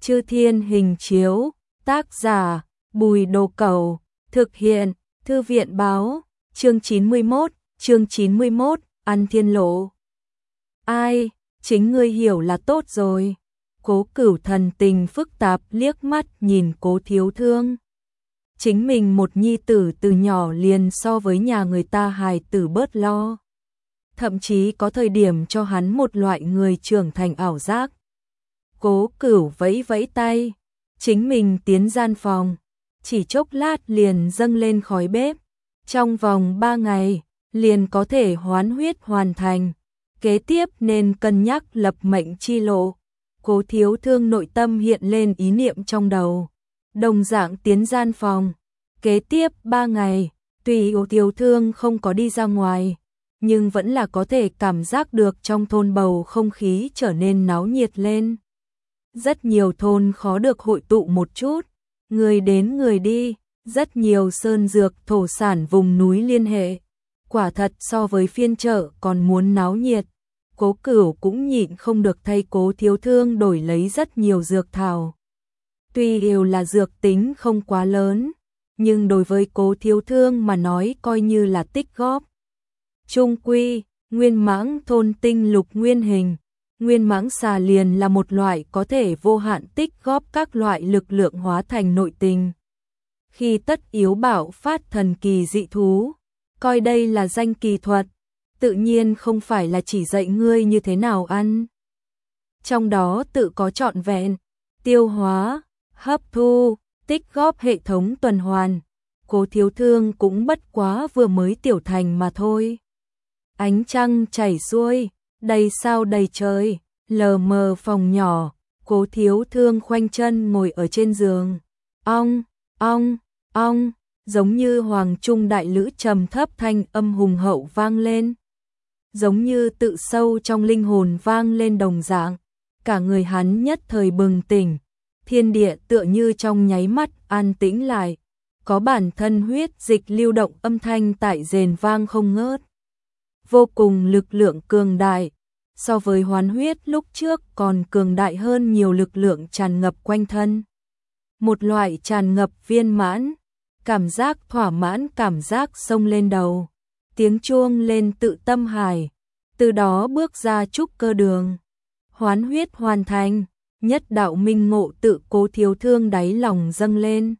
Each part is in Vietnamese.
Chư Thiên Hình Chiếu, tác giả Bùi Đồ Cẩu, thực hiện Thư viện Báo, chương 91, Ăn Thiên Lộ. Ai, chính ngươi hiểu là tốt rồi. Cố Cửu thần tình phức tạp liếc mắt nhìn Cố Thiếu Thương. Chính mình một nhi tử từ nhỏ liền so với nhà người ta hài tử bớt lo. Thậm chí có thời điểm cho hắn một loại người trưởng thành ảo giác. Cố Cửu vẫy vẫy tay, chính mình tiến gian phòng, chỉ chốc lát liền dâng lên khói bếp. Trong vòng 3 ngày, liền có thể hoán huyết hoàn thành. Kế tiếp nên cân nhắc lập mệnh chi lộ. Cố Thiếu Thương nội tâm hiện lên ý niệm trong đầu. Đồng dạng tiến gian phòng. Kế tiếp 3 ngày, tuy Cố Thiếu Thương không có đi ra ngoài, nhưng vẫn là có thể cảm giác được trong thôn bầu không khí trở nên náo nhiệt lên. Rất nhiều thôn khó được hội tụ một chút, người đến người đi, rất nhiều sơn dược thổ sản vùng núi liên hệ. Quả thật so với phiên chợ còn muốn náo nhiệt. Cố Cửu cũng nhịn không được thay Cố Thiếu Thương đổi lấy rất nhiều dược thảo. Tuy đều là dược tính không quá lớn, nhưng đối với Cố Thiếu Thương mà nói coi như là tích góp. Trung quy, nguyên mãng thôn tinh lục nguyên hình, nguyên mãng xà liền là một loại có thể vô hạn tích góp các loại lực lượng hóa thành nội tình. Khi tất yếu bạo phát thần kỳ dị thú, coi đây là danh kỳ thuật, tự nhiên không phải là chỉ dạy ngươi như thế nào ăn. Trong đó tự có trọn vẹn, tiêu hóa, hấp thu, tích góp hệ thống tuần hoàn. Cố Thiếu Thương cũng bất quá vừa mới tiểu thành mà thôi. Ánh trăng chảy xuôi, đầy sao đầy trời, lờ mờ phòng nhỏ, Cố Thiếu Thương khoanh chân ngồi ở trên giường. Ong, ong, ong, giống như hoàng trung đại lữ trầm thấp thanh âm hùng hậu vang lên. Giống như tự sâu trong linh hồn vang lên đồng dạng, cả người hắn nhất thời bừng tỉnh, thiên địa tựa như trong nháy mắt an tĩnh lại, có bản thân huyết dịch lưu động âm thanh tại rền vang không ngớt. Vô cùng lực lượng cường đại, so với hoán huyết lúc trước còn cường đại hơn nhiều lực lượng tràn ngập quanh thân. Một loại tràn ngập viên mãn, cảm giác thỏa mãn cảm giác xông lên đầu. Tiếng chuông lên tự tâm hải, từ đó bước ra trúc cơ đường. Hoán huyết hoàn thành, nhất đạo minh ngộ tự Cố Thiếu Thương đáy lòng dâng lên.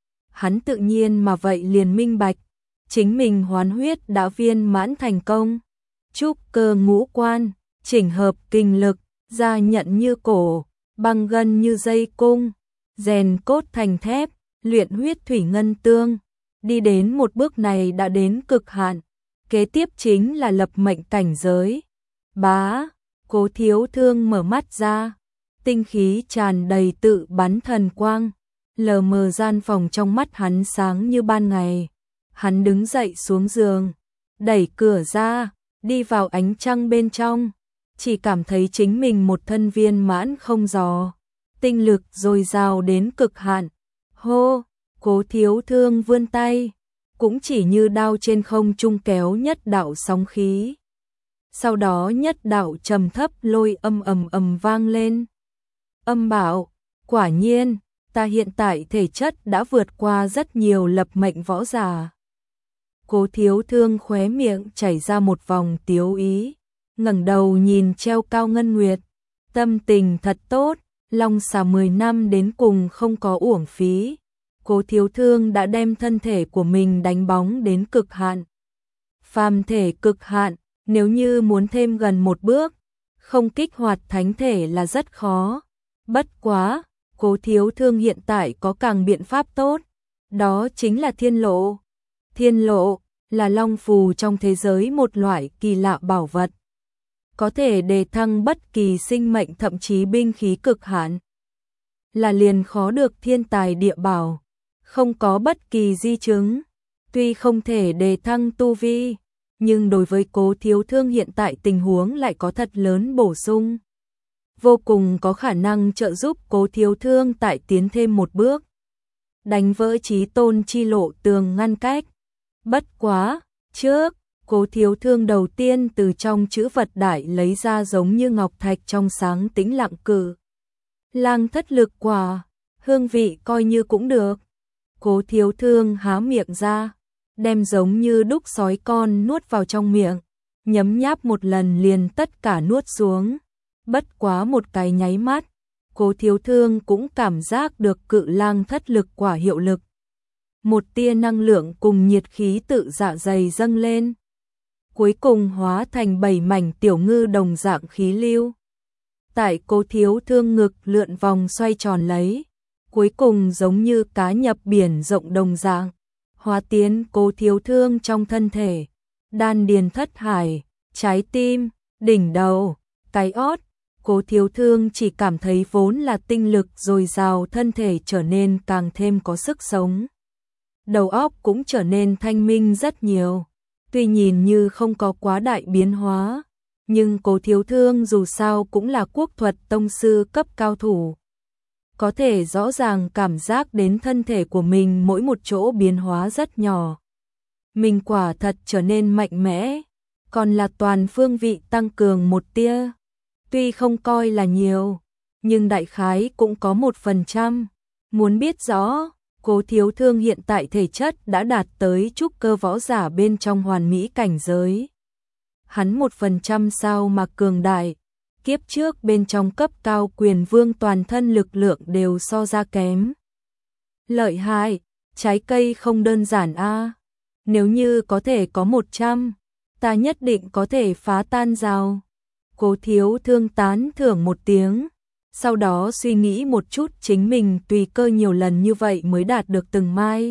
Hắn tự nhiên mà vậy liền minh bạch, chính mình hoán huyết đã viên mãn thành công. Trúc cơ ngũ quan, chỉnh hợp kinh lực, da nhận như cổ, băng gân như dây cung, rèn cốt thành thép, luyện huyết thủy ngân tương. Đi đến một bước này đã đến cực hạn. Kế tiếp chính là lập mệnh cảnh giới. Bá, Cố Thiếu Thương mở mắt ra, tinh khí tràn đầy tự bắn thần quang, lờ mờ gian phòng trong mắt hắn sáng như ban ngày. Hắn đứng dậy xuống giường, đẩy cửa ra, đi vào ánh trăng bên trong, chỉ cảm thấy chính mình một thân viên mãn không dò, tinh lực dồi dào đến cực hạn. Hô, Cố Thiếu Thương vươn tay, cũng chỉ như đao trên không trung kéo nhất đạo sóng khí. Sau đó nhất đạo trầm thấp lôi âm ầm vang lên. Âm bảo, quả nhiên, ta hiện tại thể chất đã vượt qua rất nhiều lập mệnh võ giả. Cố Thiếu Thương khóe miệng chảy ra một vòng tiếu ý, ngẩng đầu nhìn treo cao ngân nguyệt, tâm tình thật tốt, long xà 10 năm đến cùng không có uổng phí. Cố Thiếu Thương đã đem thân thể của mình đánh bóng đến cực hạn. Phàm thể cực hạn, nếu như muốn thêm gần một bước, không kích hoạt thánh thể là rất khó. Bất quá, Cố Thiếu Thương hiện tại có càng biện pháp tốt, đó chính là thiên lộ. Thiên lộ là long phù trong thế giới một loại kỳ lạ bảo vật, có thể đề thăng bất kỳ sinh mệnh thậm chí binh khí cực hạn. Là liền khó được thiên tài địa bảo, không có bất kỳ di chứng, tuy không thể đề thăng tu vi, nhưng đối với Cố Thiếu Thương hiện tại tình huống lại có thật lớn bổ sung. Vô cùng có khả năng trợ giúp Cố Thiếu Thương tại tiến thêm một bước, đánh vỡ chí tôn chi lộ tường ngăn cách. Bất quá, trước, Cố Thiếu Thương đầu tiên từ trong chữ vật đại lấy ra giống như ngọc thạch trong sáng tĩnh lặng cử Lang thất lực quả, hương vị coi như cũng được. Cố Thiếu Thương há miệng ra, đem giống như đúc sói con nuốt vào trong miệng, nhấm nháp một lần liền tất cả nuốt xuống. Bất quá một cái nháy mắt, Cố Thiếu Thương cũng cảm giác được cự lang thất lực quả hiệu lực. Một tia năng lượng cùng nhiệt khí tự dạ dày dâng lên, cuối cùng hóa thành 7 mảnh tiểu ngư đồng dạng khí lưu. Tại Cố Thiếu Thương ngực lượn vòng xoay tròn lấy, cuối cùng giống như cá nhập biển rộng đồng dạng, hóa tiến Cố Thiếu Thương trong thân thể, đan điền thất hải, trái tim, đỉnh đầu, cái ót. Cố Thiếu Thương chỉ cảm thấy vốn là tinh lực dồi dào, thân thể trở nên càng thêm có sức sống. Đầu óc cũng trở nên thanh minh rất nhiều. Tuy nhìn như không có quá đại biến hóa, nhưng Cố Thiếu Thương dù sao cũng là quốc thuật tông sư cấp cao thủ. Có thể rõ ràng cảm giác đến thân thể của mình mỗi một chỗ biến hóa rất nhỏ. Mình quả thật trở nên mạnh mẽ, còn là toàn phương vị tăng cường một tia. Tuy không coi là nhiều, nhưng đại khái cũng có 1%. Muốn biết rõ, Cố Thiếu Thương hiện tại thể chất đã đạt tới trúc cơ võ giả bên trong hoàn mỹ cảnh giới. Hắn 1% sao mà cường đại, kiếp trước bên trong cấp cao quyền vương toàn thân lực lượng đều so ra kém. Lợi hại, trái cây không đơn giản a. Nếu như có thể có 100, ta nhất định có thể phá tan rào. Cố Thiếu Thương tán thưởng một tiếng, sau đó suy nghĩ một chút chính mình tùy cơ nhiều lần như vậy mới đạt được từng mai.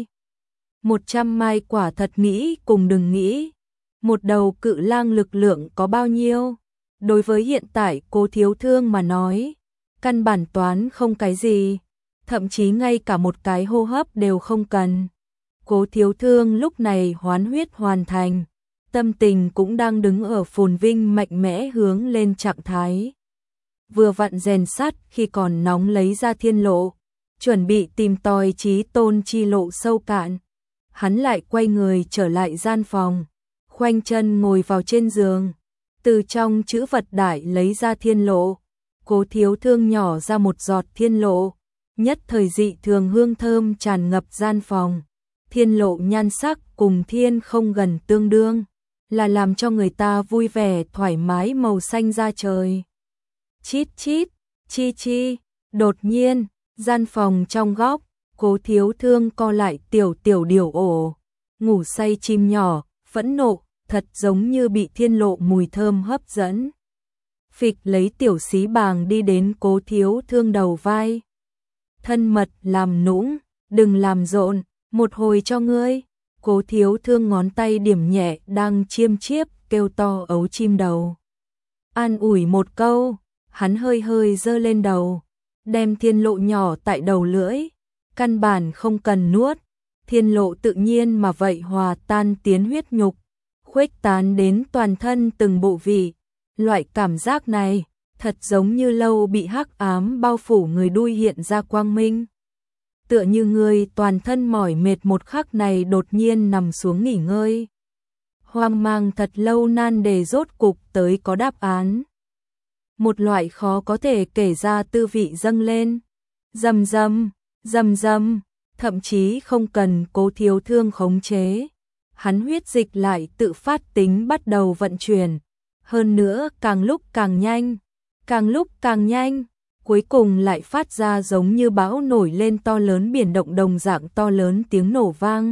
100 mai quả thật nghĩ cùng đừng nghĩ. Một đầu cự lang lực lượng có bao nhiêu? Đối với hiện tại Cố Thiếu Thương mà nói, căn bản toán không cái gì, thậm chí ngay cả một cái hô hấp đều không cần. Cố Thiếu Thương lúc này hoán huyết hoàn thành, tâm tình cũng đang đứng ở phồn vinh mạnh mẽ hướng lên trạng thái. Vừa vặn rèn sắt khi còn nóng lấy ra thiên lộ, chuẩn bị tìm tòi chí tôn chi lộ sâu cạn. Hắn lại quay người trở lại gian phòng, khoanh chân ngồi vào trên giường, từ trong chữ vật đại lấy ra thiên lộ. Cố Thiếu Thương nhỏ ra một giọt thiên lộ, nhất thời dị thường hương thơm tràn ngập gian phòng. Thiên lộ nhan sắc cùng thiên không gần tương đương, là làm cho người ta vui vẻ thoải mái màu xanh da trời. Chít chít, chi chi, đột nhiên, gian phòng trong góc, Cố Thiếu Thương co lại tiểu tiểu điều ổ, ngủ say chim nhỏ, phẫn nộ, thật giống như bị thiên lộ mùi thơm hấp dẫn. Phịch lấy tiểu xí bàng đi đến Cố Thiếu Thương đầu vai. Thân mật làm nũng, đừng làm rộn, một hồi cho ngươi. Cố Thiếu Thương ngón tay điểm nhẹ đang chiêm chiếp kêu to ấu chim đầu. An ủi một câu, hắn hơi hơi giơ lên đầu, đem thiên lộ nhỏ tại đầu lưỡi, căn bản không cần nuốt, thiên lộ tự nhiên mà vậy hòa tan tiến huyết nhục, khuếch tán đến toàn thân từng bộ vị. Loại cảm giác này, thật giống như lâu bị hắc ám bao phủ người đuôi hiện ra quang minh. Tựa như người toàn thân mỏi mệt một khắc này đột nhiên nằm xuống nghỉ ngơi. Hoang mang thật lâu nan đề rốt cục tới có đáp án. Một loại khó có thể kể ra tư vị dâng lên. Rầm rầm, rầm rầm, thậm chí không cần Cố Thiếu Thương khống chế. Hắn huyết dịch lại tự phát tính bắt đầu vận chuyển. Hơn nữa càng lúc càng nhanh, càng lúc càng nhanh, cuối cùng lại phát ra giống như bão nổi lên to lớn biển động đồng dạng to lớn tiếng nổ vang.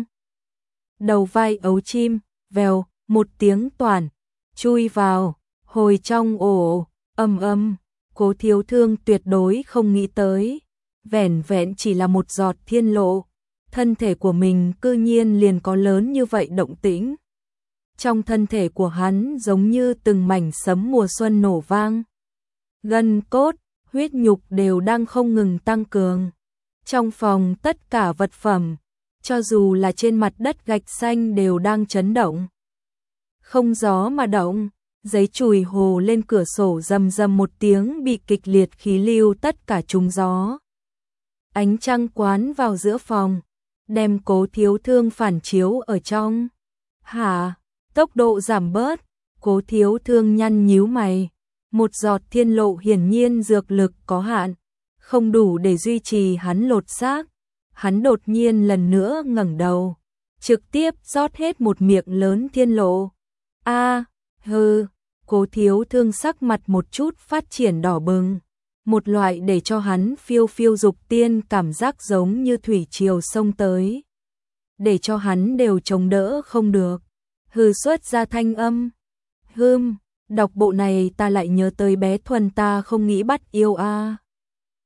Đầu vai ấu chim, vèo, một tiếng toàn, chui vào, hồi trong ổ, âm. Cố Thiếu Thương tuyệt đối không nghĩ tới, vẻn vẹn chỉ là một giọt thiên lộ, thân thể của mình cư nhiên liền có lớn như vậy động tĩnh. Trong thân thể của hắn giống như từng mảnh sấm mùa xuân nổ vang. Gân cốt, huyết nhục đều đang không ngừng tăng cường. Trong phòng tất cả vật phẩm, cho dù là trên mặt đất gạch xanh đều đang chấn động. Không gió mà động, giấy chùi hồ lên cửa sổ rầm rầm một tiếng bị kịch liệt khí lưu tất cả trúng gió. Ánh trăng quán vào giữa phòng, đem Cố Thiếu Thương phản chiếu ở trong. Hả? Tốc độ giảm bớt, Cố Thiếu Thương nhăn nhíu mày. Một giọt thiên lộ hiển nhiên dược lực có hạn, không đủ để duy trì hắn lột xác. Hắn đột nhiên lần nữa ngẩng đầu, trực tiếp rót hết một miệng lớn thiên lộ. Hừ, Cố Thiếu Thương sắc mặt một chút phát triển đỏ bừng, một loại để cho hắn phiêu phiêu dục tiên cảm giác giống như thủy triều xông tới, để cho hắn đều chống đỡ không được. Hừ, xuất ra thanh âm. Đọc bộ này ta lại nhớ tới bé Thuần ta không nghĩ bắt yêu a.